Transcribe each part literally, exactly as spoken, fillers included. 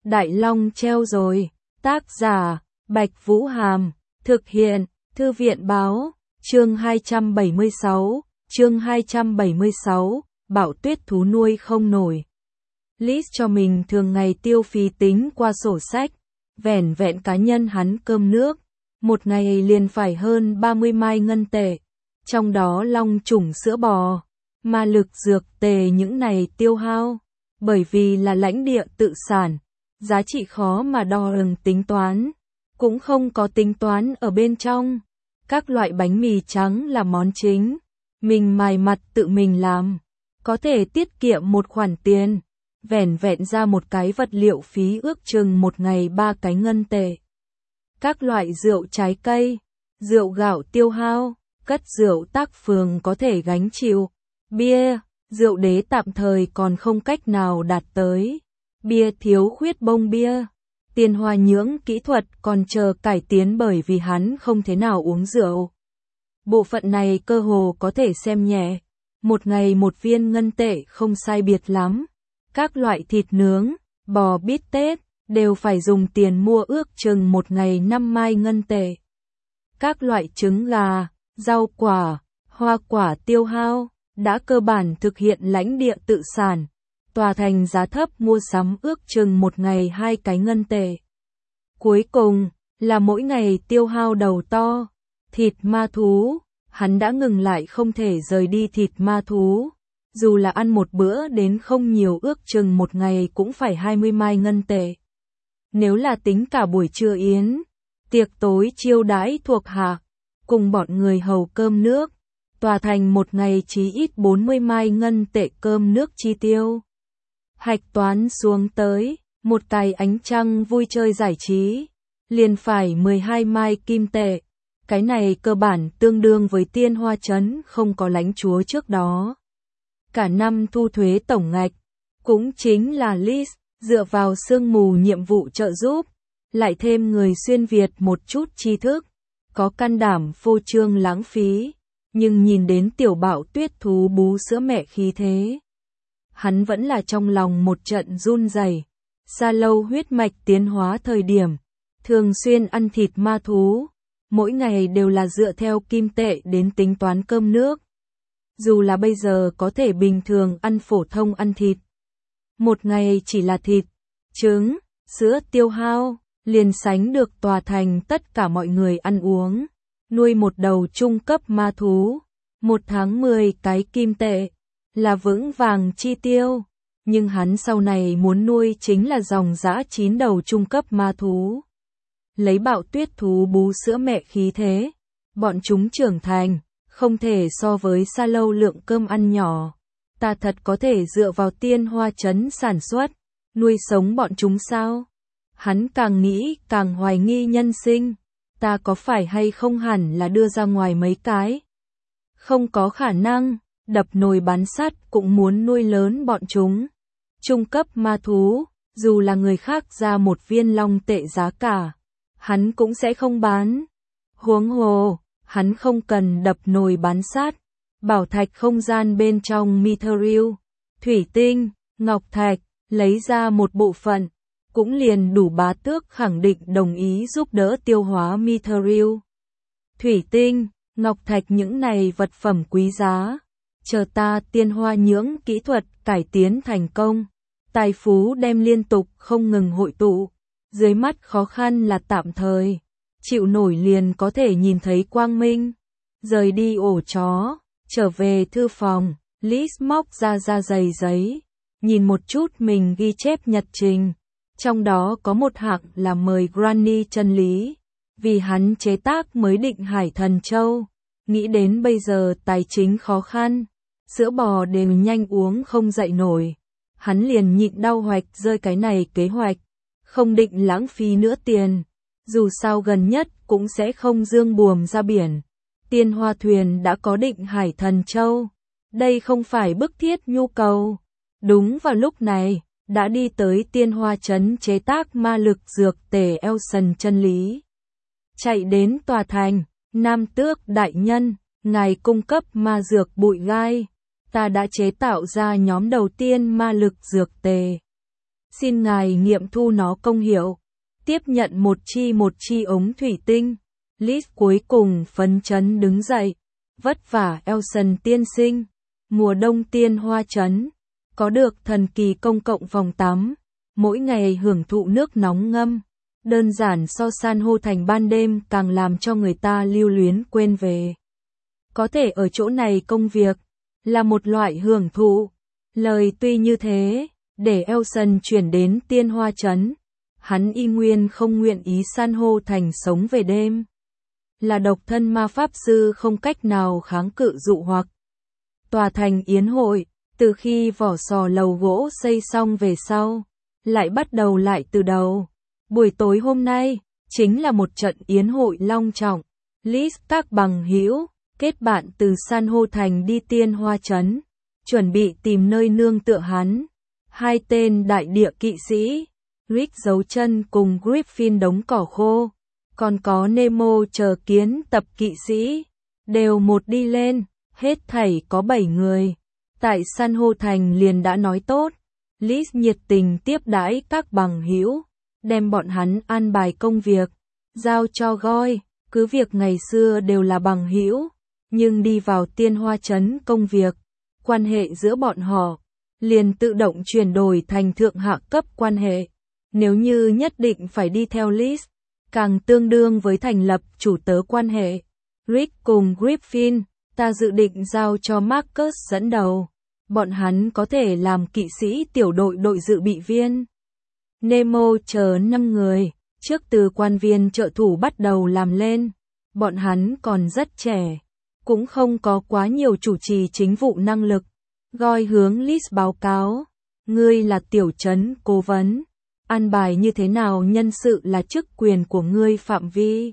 Đại Long treo rồi. Tác giả, Bạch Vũ Hàm. Thực hiện, Thư viện Báo. Chương hai trăm bảy mươi sáu. Chương hai trăm bảy mươi sáu. Bảo Tuyết thú nuôi không nổi. Liz cho mình thường ngày tiêu phí tính qua sổ sách. Vẻn vẹn cá nhân hắn cơm nước. Một ngày liền phải hơn ba mươi mai ngân tệ. Trong đó long trùng sữa bò, ma lực dược tề những này tiêu hao. Bởi vì là lãnh địa tự sản, giá trị khó mà đo lường tính toán. Cũng không có tính toán ở bên trong. Các loại bánh mì trắng là món chính. Mình mài mặt tự mình làm. Có thể tiết kiệm một khoản tiền. Vẻn vẹn ra một cái vật liệu phí ước chừng một ngày ba cái ngân tệ. Các loại rượu trái cây, rượu gạo tiêu hao, cất rượu tác phường có thể gánh chịu. Bia, rượu đế tạm thời còn không cách nào đạt tới. Bia thiếu khuyết bông bia. Tiền Hoa nhưỡng kỹ thuật còn chờ cải tiến bởi vì hắn không thế nào uống rượu. Bộ phận này cơ hồ có thể xem nhẹ. Một ngày một viên ngân tệ không sai biệt lắm. Các loại thịt nướng, bò bít tết, đều phải dùng tiền mua ước chừng một ngày năm mai ngân tệ. Các loại trứng gà, rau quả, hoa quả tiêu hao, đã cơ bản thực hiện lãnh địa tự sản. Tòa thành giá thấp mua sắm ước chừng một ngày hai cái ngân tệ. Cuối cùng, là mỗi ngày tiêu hao đầu to. Thịt ma thú, hắn đã ngừng lại không thể rời đi thịt ma thú. Dù là ăn một bữa đến không nhiều ước chừng một ngày cũng phải hai mươi mai ngân tệ. Nếu là tính cả buổi trưa yến, tiệc tối chiêu đãi thuộc hạ, cùng bọn người hầu cơm nước, tòa thành một ngày chí ít bốn mươi mai ngân tệ cơm nước chi tiêu. Hạch toán xuống tới, một cái ánh trăng vui chơi giải trí, liền phải mười hai mai kim tệ. Cái này cơ bản tương đương với Tiên Hoa Trấn không có lãnh chúa trước đó. Cả năm thu thuế tổng ngạch, cũng chính là Liz, dựa vào sương mù nhiệm vụ trợ giúp, lại thêm người xuyên Việt một chút tri thức, có can đảm phô trương lãng phí, nhưng nhìn đến tiểu Bảo Tuyết thú bú sữa mẹ khí thế. Hắn vẫn là trong lòng một trận run rẩy. Xa lâu huyết mạch tiến hóa thời điểm, thường xuyên ăn thịt ma thú, mỗi ngày đều là dựa theo kim tệ đến tính toán cơm nước. Dù là bây giờ có thể bình thường ăn phổ thông ăn thịt. Một ngày chỉ là thịt, trứng, sữa tiêu hao, liền sánh được tòa thành tất cả mọi người ăn uống. Nuôi một đầu trung cấp ma thú, một tháng mười cái kim tệ, là vững vàng chi tiêu. Nhưng hắn sau này muốn nuôi chính là dòng dã chín đầu trung cấp ma thú. Lấy Bạo Tuyết thú bú sữa mẹ khí thế, bọn chúng trưởng thành, không thể so với Sa Lâu lượng cơm ăn nhỏ. Ta thật có thể dựa vào Tiên Hoa Trấn sản xuất, nuôi sống bọn chúng sao? Hắn càng nghĩ càng hoài nghi nhân sinh. Ta có phải hay không hẳn là đưa ra ngoài mấy cái? Không có khả năng, đập nồi bán sắt cũng muốn nuôi lớn bọn chúng. Trung cấp ma thú, dù là người khác ra một viên long tệ giá cả, hắn cũng sẽ không bán. Huống hồ, hắn không cần đập nồi bán sắt. Bảo thạch không gian bên trong Mithril, thủy tinh, ngọc thạch, lấy ra một bộ phận, cũng liền đủ Bá Tước khẳng định đồng ý giúp đỡ tiêu hóa Mithril. Thủy tinh, ngọc thạch những này vật phẩm quý giá, chờ ta Tiên Hoa nhưỡng kỹ thuật cải tiến thành công, tài phú đem liên tục không ngừng hội tụ, dưới mắt khó khăn là tạm thời, chịu nổi liền có thể nhìn thấy quang minh. Rời đi ổ chó, trở về thư phòng, Liz móc ra ra giày giấy, nhìn một chút mình ghi chép nhật trình, trong đó có một hạng là mời Granny chân lý, vì hắn chế tác mới định Hải Thần Châu, nghĩ đến bây giờ tài chính khó khăn, sữa bò đều nhanh uống không dậy nổi, hắn liền nhịn đau hoạch rơi cái này kế hoạch, không định lãng phí nữa tiền, dù sao gần nhất cũng sẽ không dương buồm ra biển. Tiên Hoa thuyền đã có định Hải Thần Châu, đây không phải bức thiết nhu cầu. Đúng vào lúc này, đã đi tới Tiên Hoa Trấn chế tác ma lực dược tề Elson chân lý. Chạy đến tòa thành, Nam Tước đại nhân, ngài cung cấp ma dược bụi gai, ta đã chế tạo ra nhóm đầu tiên ma lực dược tề. Xin ngài nghiệm thu nó công hiệu. Tiếp nhận một chi một chi ống thủy tinh. Liz cuối cùng phấn chấn đứng dậy. Vất vả Elson tiên sinh. Mùa đông tiên hoa trấn. Có được thần kỳ công cộng phòng tắm. Mỗi ngày hưởng thụ nước nóng ngâm. Đơn giản so san hô thành ban đêm càng làm cho người ta lưu luyến quên về. Có thể ở chỗ này công việc là một loại hưởng thụ. Lời tuy như thế, để Elson chuyển đến tiên hoa trấn, hắn y nguyên không nguyện ý san hô thành sống về đêm. Là độc thân ma pháp sư không cách nào kháng cự dụ hoặc. Tòa thành yến hội, từ khi vỏ sò lầu gỗ xây xong về sau, lại bắt đầu lại từ đầu. Buổi tối hôm nay, chính là một trận yến hội long trọng. Liz các bằng hữu kết bạn từ san hô thành đi tiên hoa trấn, chuẩn bị tìm nơi nương tựa hắn. Hai tên đại địa kỵ sĩ, Rick giấu chân cùng Griffin đống cỏ khô, còn có Nemo chờ kiến tập kỵ sĩ, đều một đi lên, hết thảy có bảy người. Tại san hô thành liền đã nói tốt, Liz nhiệt tình tiếp đãi các bằng hữu, đem bọn hắn an bài công việc, giao cho Goy, cứ việc ngày xưa đều là bằng hữu, nhưng đi vào tiên hoa trấn công việc, quan hệ giữa bọn họ liền tự động chuyển đổi thành thượng hạ cấp quan hệ. Nếu như nhất định phải đi theo Liz, càng tương đương với thành lập chủ tớ quan hệ. Rick cùng Griffin, ta dự định giao cho Marcus dẫn đầu. Bọn hắn có thể làm kỵ sĩ tiểu đội đội dự bị viên. Nemo chờ năm người, trước từ quan viên trợ thủ bắt đầu làm lên. Bọn hắn còn rất trẻ, cũng không có quá nhiều chủ trì chính vụ năng lực. Goy hướng Liz báo cáo, ngươi là tiểu trấn cố vấn, an bài như thế nào nhân sự là chức quyền của ngươi phạm vi.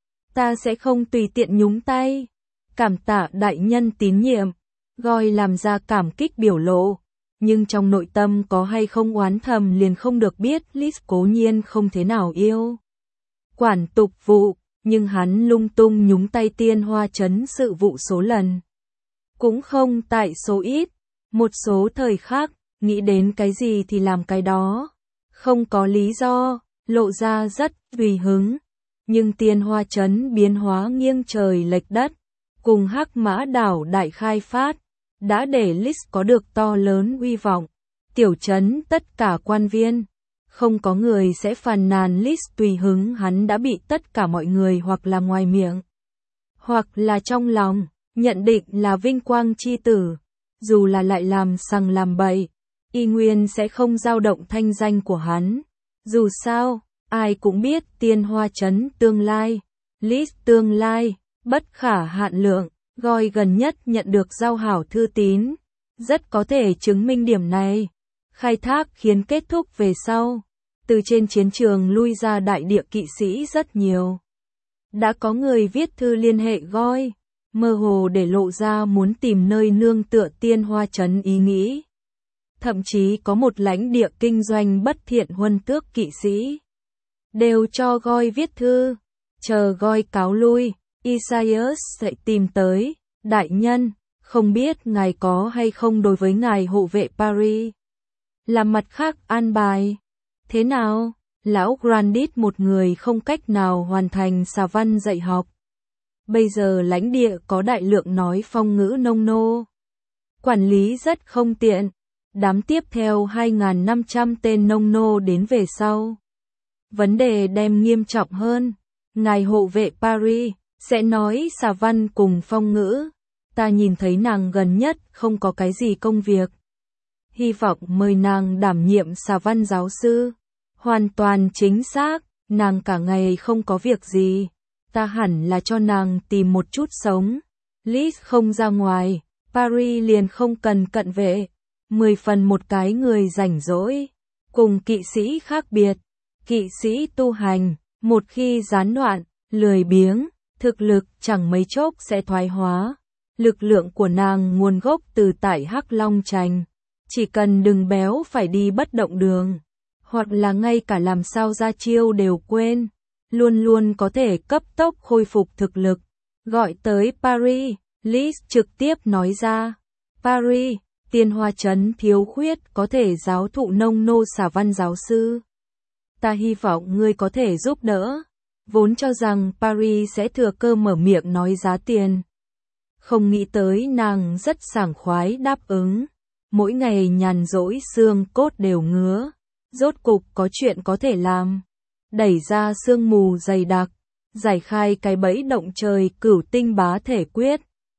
Ta sẽ không tùy tiện nhúng tay. Cảm tạ đại nhân tín nhiệm. Goy làm ra cảm kích biểu lộ, nhưng trong nội tâm có hay không oán thầm liền không được biết. Liz cố nhiên không thế nào yêu quản tục vụ, nhưng hắn lung tung nhúng tay tiên hoa trấn sự vụ số lần, cũng không tại số ít. Một số thời khác, nghĩ đến cái gì thì làm cái đó, không có lý do, lộ ra rất tùy hứng. Nhưng tiên hoa trấn biến hóa nghiêng trời lệch đất, cùng Hắc Mã đảo đại khai phát, đã để Liz có được to lớn uy vọng. Tiểu trấn tất cả quan viên, không có người sẽ phàn nàn Liz tùy hứng. Hắn đã bị tất cả mọi người hoặc là ngoài miệng, hoặc là trong lòng, nhận định là vinh quang chi tử. Dù là lại làm sằng làm bậy, y nguyên sẽ không dao động thanh danh của hắn. Dù sao, ai cũng biết tiên hoa trấn tương lai, Liz tương lai, bất khả hạn lượng. Goy gần nhất nhận được giao hảo thư tín, rất có thể chứng minh điểm này. Khai thác khiến kết thúc về sau, từ trên chiến trường lui ra đại địa kỵ sĩ rất nhiều. Đã có người viết thư liên hệ Goy, mơ hồ để lộ ra muốn tìm nơi nương tựa tiên hoa trấn ý nghĩ. Thậm chí có một lãnh địa kinh doanh bất thiện huân tước kỵ sĩ, đều cho Goy viết thư, chờ Goy cáo lui. Isaias sẽ tìm tới, đại nhân, không biết ngài có hay không đối với ngài hộ vệ Paris. Làm mặt khác an bài. Thế nào? Lão Grandit một người không cách nào hoàn thành xà văn dạy học. Bây giờ lãnh địa có đại lượng nói phong ngữ nông nô. Quản lý rất không tiện. Đám tiếp theo hai nghìn năm trăm tên nông nô đến về sau. Vấn đề đem nghiêm trọng hơn. Ngài hộ vệ Paris sẽ nói xà văn cùng phong ngữ. Ta nhìn thấy nàng gần nhất không có cái gì công việc. Hy vọng mời nàng đảm nhiệm xà văn giáo sư. Hoàn toàn chính xác, nàng cả ngày không có việc gì. Ta hẳn là cho nàng tìm một chút sống. Liz không ra ngoài, Paris liền không cần cận vệ. Mười phần một cái người rảnh rỗi. Cùng kỵ sĩ khác biệt. Kỵ sĩ tu hành, một khi gián đoạn, lười biếng, thực lực chẳng mấy chốc sẽ thoái hóa. Lực lượng của nàng nguồn gốc từ tại Hắc Long Trành. Chỉ cần đừng béo phải đi bất động đường, hoặc là ngay cả làm sao ra chiêu đều quên, luôn luôn có thể cấp tốc khôi phục thực lực. Gọi tới Paris, Liz trực tiếp nói ra. Paris, Tiên Hoa Trấn thiếu khuyết có thể giáo thụ nông nô xả văn giáo sư. Ta hy vọng ngươi có thể giúp đỡ. Vốn cho rằng Paris sẽ thừa cơ mở miệng nói giá tiền. Không nghĩ tới nàng rất sảng khoái đáp ứng. Mỗi ngày nhàn rỗi xương cốt đều ngứa. Rốt cục có chuyện có thể làm. Đẩy ra sương mù dày đặc. Giải khai cái bẫy động trời cửu tinh bá thể quyết.